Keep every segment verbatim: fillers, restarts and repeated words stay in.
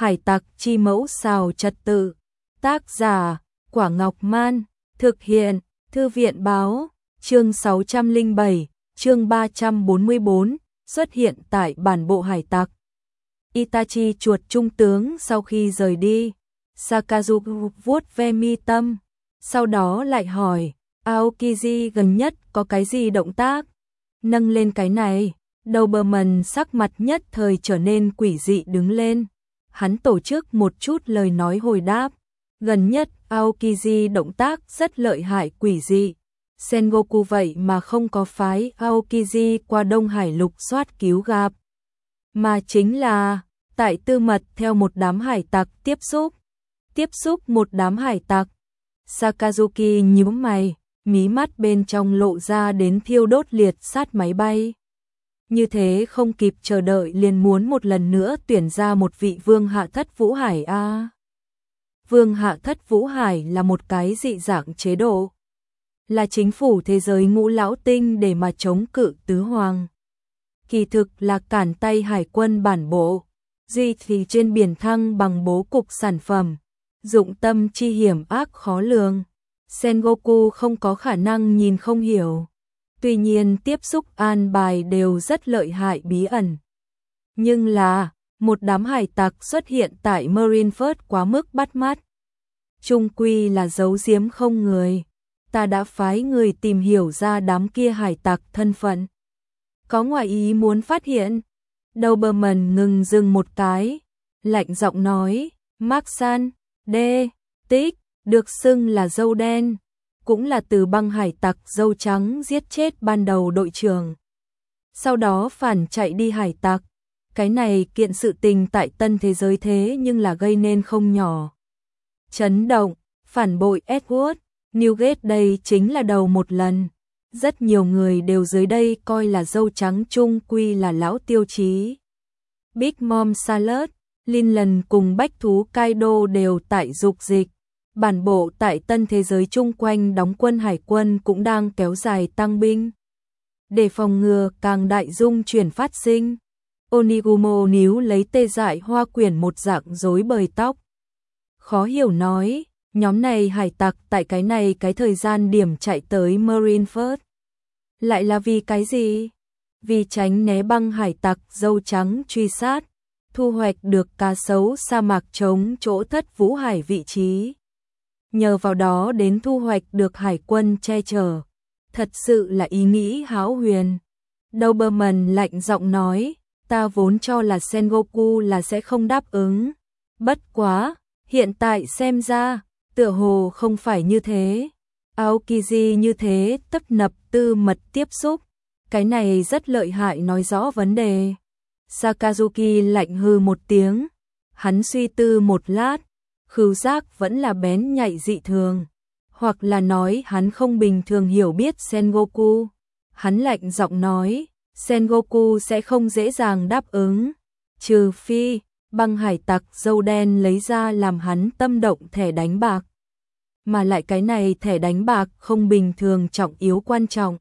Hải tặc chi mẫu xào trật tự. Tác giả, Quả Ngọc Man. Thực hiện, Thư viện Báo. Chương sáu trăm lẻ bảy, chương ba trăm bốn mươi bốn, xuất hiện tại bản bộ hải tặc. Itachi chuột trung tướng sau khi rời đi. Sakazuki vuốt ve mi tâm, sau đó lại hỏi, Aokiji gần nhất có cái gì động tác? Nâng lên cái này, Doberman sắc mặt nhất thời trở nên quỷ dị đứng lên. Hắn tổ chức một chút lời nói hồi đáp. Gần nhất, Aokiji động tác rất lợi hại quỷ dị. Sengoku vậy mà không có phái Aokiji qua Đông Hải lục soát cứu gặp, mà chính là tại tư mật theo một đám hải tặc tiếp xúc. Tiếp xúc một đám hải tặc. Sakazuki nhíu mày, mí mắt bên trong lộ ra đến thiêu đốt liệt sát máy bay. Như thế không kịp chờ đợi liền muốn một lần nữa tuyển ra một vị vương hạ thất vũ hải a. À, vương hạ thất vũ hải là một cái dị dạng chế độ, là chính phủ thế giới ngũ lão tinh để mà chống cự tứ hoàng. Kỳ thực là cản tay hải quân bản bộ, duy thì trên biển thăng bằng bố cục sản phẩm, dụng tâm chi hiểm ác khó lường. Sengoku không có khả năng nhìn không hiểu. Tuy nhiên tiếp xúc an bài đều rất lợi hại bí ẩn. Nhưng là, một đám hải tặc xuất hiện tại Marineford quá mức bắt mắt. Chung quy là giấu giếm không người. Ta đã phái người tìm hiểu ra đám kia hải tặc thân phận. Có ngoại ý muốn phát hiện. Doberman ngừng dừng một cái, lạnh giọng nói, Mark-san, D, Tích, được xưng là dâu đen, cũng là từ băng hải tặc dâu trắng giết chết ban đầu đội trưởng. Sau đó phản chạy đi hải tặc. Cái này kiện sự tình tại tân thế giới thế nhưng là gây nên không nhỏ chấn động, phản bội Edward Newgate đây chính là đầu một lần. Rất nhiều người đều dưới đây coi là dâu trắng chung quy là lão tiêu chí. Big Mom Salad, Linlan cùng bách thú Kaido đều tại dục dịch. Bản bộ tại tân thế giới chung quanh đóng quân hải quân cũng đang kéo dài tăng binh. Để phòng ngừa càng đại dung chuyển phát sinh, Onigumo níu lấy tê dại hoa quyển một dạng rối bời tóc. Khó hiểu nói, nhóm này hải tặc tại cái này cái thời gian điểm chạy tới Marineford. Lại là vì cái gì? Vì tránh né băng hải tặc dâu trắng truy sát, thu hoạch được cá sấu sa mạc chống chỗ thất vũ hải vị trí. Nhờ vào đó đến thu hoạch được hải quân che chở. Thật sự là ý nghĩ hão huyền. Doberman lạnh giọng nói, ta vốn cho là Sengoku là sẽ không đáp ứng. Bất quá, hiện tại xem ra, tựa hồ không phải như thế. Aokiji như thế tấp nập tư mật tiếp xúc. Cái này rất lợi hại nói rõ vấn đề. Sakazuki lạnh hư một tiếng. Hắn suy tư một lát. Khứu giác vẫn là bén nhạy dị thường. Hoặc là nói hắn không bình thường hiểu biết Sengoku. Hắn lạnh giọng nói, Sengoku sẽ không dễ dàng đáp ứng. Trừ phi, băng hải tặc dâu đen lấy ra làm hắn tâm động thẻ đánh bạc. Mà lại cái này thẻ đánh bạc không bình thường trọng yếu quan trọng.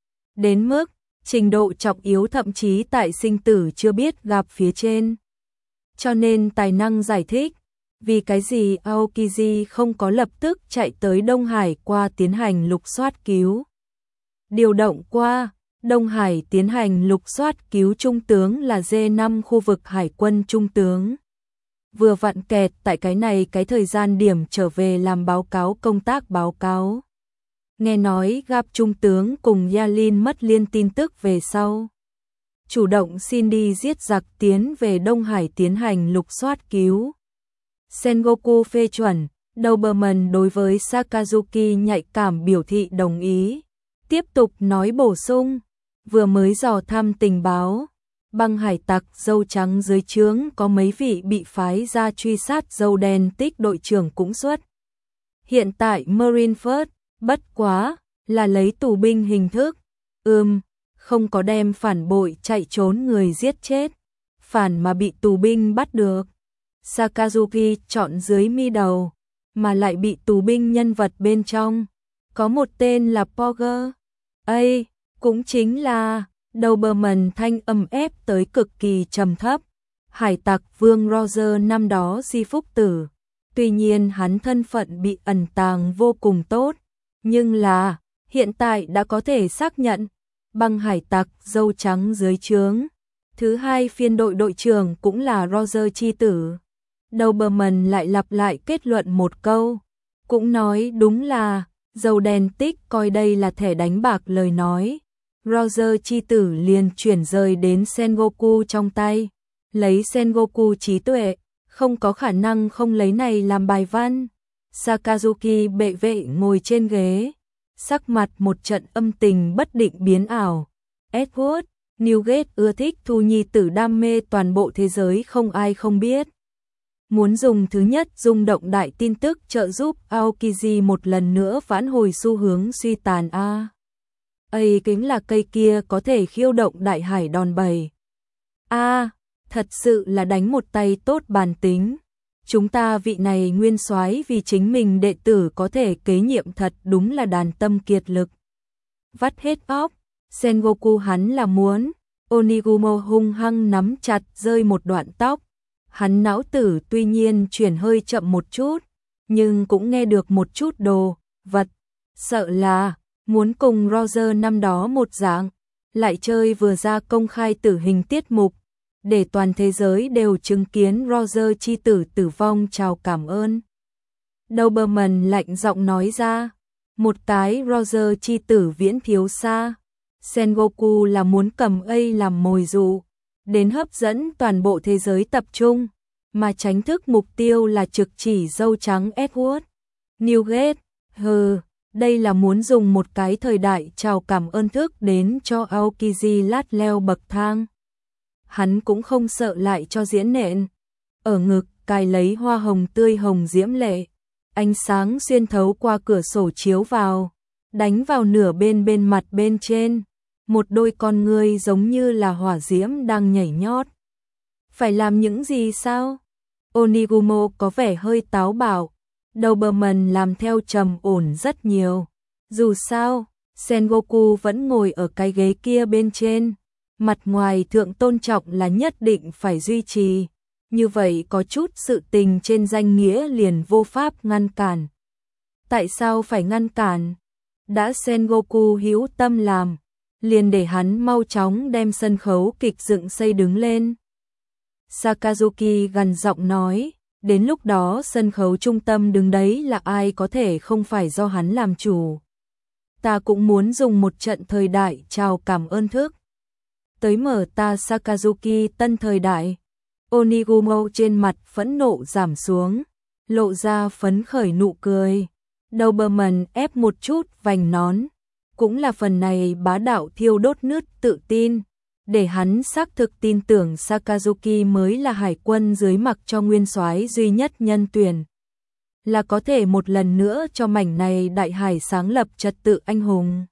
Đến mức, trình độ trọng yếu thậm chí tại sinh tử chưa biết gặp phía trên. Cho nên tài năng giải thích, vì cái gì Aokiji không có lập tức chạy tới Đông Hải qua tiến hành lục soát cứu. Điều động qua, Đông Hải tiến hành lục soát cứu trung tướng là D năm khu vực hải quân trung tướng. Vừa vặn kẹt tại cái này cái thời gian điểm trở về làm báo cáo công tác báo cáo. Nghe nói gặp trung tướng cùng Yalin mất liên tin tức về sau. Chủ động xin đi giết giặc tiến về Đông Hải tiến hành lục soát cứu. Sengoku phê chuẩn, Doberman đối với Sakazuki nhạy cảm biểu thị đồng ý. Tiếp tục nói bổ sung, vừa mới dò thăm tình báo, băng hải tặc dâu trắng dưới trướng có mấy vị bị phái ra truy sát dâu đen Tích đội trưởng cũng xuất. Hiện tại Marineford, bất quá, là lấy tù binh hình thức. Ừm, không có đem phản bội chạy trốn người giết chết, phản mà bị tù binh bắt được. Sakazuki chọn dưới mi đầu, mà lại bị tù binh nhân vật bên trong. Có một tên là Porger. Ây, cũng chính là, Doberman thanh âm ép tới cực kỳ trầm thấp. hải tặc vương Roger năm đó di phúc tử. Tuy nhiên hắn thân phận bị ẩn tàng vô cùng tốt, nhưng là hiện tại đã có thể xác nhận, băng hải tặc dâu trắng dưới trướng. Thứ hai phiên đội đội trưởng cũng là Roger chi tử. Doberman lại lặp lại kết luận một câu, cũng nói đúng là, dâu đen tích coi đây là thẻ đánh bạc lời nói. Roger chi tử liền chuyển rời đến Sengoku trong tay, lấy Sengoku trí tuệ, không có khả năng không lấy này làm bài văn. Sakazuki bệ vệ ngồi trên ghế, sắc mặt một trận âm tình bất định biến ảo. Edward, Newgate ưa thích thu nhi tử đam mê toàn bộ thế giới không ai không biết. Muốn dùng thứ nhất rung động đại tin tức trợ giúp Aokiji một lần nữa vãn hồi xu hướng suy tàn a. Ây kính là cây kia có thể khiêu động đại hải đòn bẩy. A, thật sự là đánh một tay tốt bản tính. Chúng ta vị này nguyên soái vì chính mình đệ tử có thể kế nhiệm thật đúng là đàn tâm kiệt lực. Vắt hết óc, Sengoku hắn là muốn. Onigumo hung hăng nắm chặt rơi một đoạn tóc. Hắn não tử tuy nhiên chuyển hơi chậm một chút, nhưng cũng nghe được một chút đồ vật. Sợ là muốn cùng Roger năm đó một dạng, lại chơi vừa ra công khai tử hình tiết mục, để toàn thế giới đều chứng kiến Roger chi tử tử vong chào cảm ơn. Doberman lạnh giọng nói ra, một cái Roger chi tử viễn thiếu xa. Sengoku là muốn cầm A làm mồi dụ, đến hấp dẫn toàn bộ thế giới tập trung, mà tránh thức mục tiêu là trực chỉ dâu trắng Edward. Newgate, hừ, đây là muốn dùng một cái thời đại chào cảm ơn thức đến cho Aokiji lát leo bậc thang. Hắn cũng không sợ lại cho diễn nện. Ở ngực cài lấy hoa hồng tươi hồng diễm lệ, ánh sáng xuyên thấu qua cửa sổ chiếu vào, đánh vào nửa bên bên mặt bên trên. Một đôi con ngươi giống như là hỏa diễm đang nhảy nhót. Phải làm những gì sao? Onigumo có vẻ hơi táo bạo, Doberman làm theo trầm ổn rất nhiều. Dù sao, Sengoku vẫn ngồi ở cái ghế kia bên trên, mặt ngoài thượng tôn trọng là nhất định phải duy trì, như vậy có chút sự tình trên danh nghĩa liền vô pháp ngăn cản. Tại sao phải ngăn cản? Đã Sengoku hữu tâm làm, liền để hắn mau chóng đem sân khấu kịch dựng xây đứng lên. Sakazuki gần giọng nói, đến lúc đó sân khấu trung tâm đứng đấy là ai có thể không phải do hắn làm chủ. Ta cũng muốn dùng một trận thời đại chào cảm ơn thức. Tới mở ta Sakazuki tân thời đại. Onigumo trên mặt phẫn nộ giảm xuống, lộ ra phấn khởi nụ cười. Doberman ép một chút vành nón, cũng là phần này bá đạo thiêu đốt nứt tự tin, để hắn xác thực tin tưởng Sakazuki mới là hải quân dưới mặc cho nguyên soái duy nhất nhân tuyển, là có thể một lần nữa cho mảnh này đại hải sáng lập trật tự anh hùng.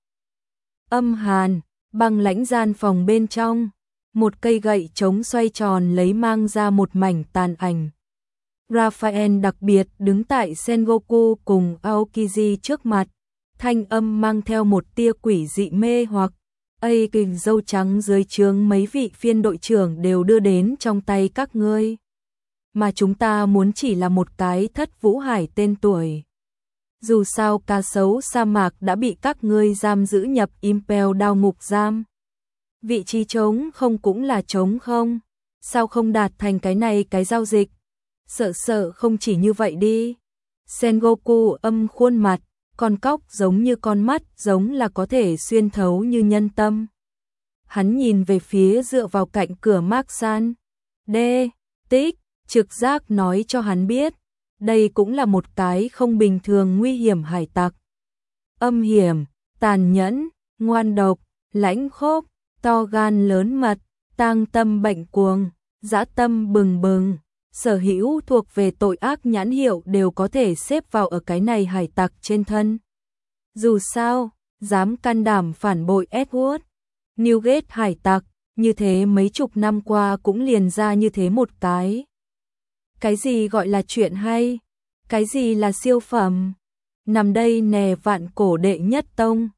Âm hàn, băng lãnh gian phòng bên trong, một cây gậy chống xoay tròn lấy mang ra một mảnh tàn ảnh. Raphael đặc biệt đứng tại Sengoku cùng Aokiji trước mặt, thanh âm mang theo một tia quỷ dị mê hoặc. Ây kình dâu trắng dưới trướng mấy vị phiên đội trưởng đều đưa đến trong tay các ngươi. Mà chúng ta muốn chỉ là một cái thất vũ hải tên tuổi. Dù sao cá sấu sa mạc đã bị các ngươi giam giữ nhập Impel đao ngục giam. Vị trí trống không cũng là trống không? Sao không đạt thành cái này cái giao dịch? Sợ sợ không chỉ như vậy đi. Sengoku âm khuôn mặt, con cóc giống như con mắt giống là có thể xuyên thấu như nhân tâm. Hắn nhìn về phía dựa vào cạnh cửa Mark-san. Đê, tích, trực giác nói cho hắn biết, đây cũng là một cái không bình thường nguy hiểm hải tặc. Âm hiểm, tàn nhẫn, ngoan độc, lãnh khốc, to gan lớn mật, tang tâm bệnh cuồng, dã tâm bừng bừng. Sở hữu thuộc về tội ác nhãn hiệu đều có thể xếp vào ở cái này hải tặc trên thân. Dù sao, dám can đảm phản bội Edward. Newgate hải tặc, như thế mấy chục năm qua cũng liền ra như thế một cái. Cái gì gọi là chuyện hay? Cái gì là siêu phẩm? Nằm đây nè vạn cổ đệ nhất tông.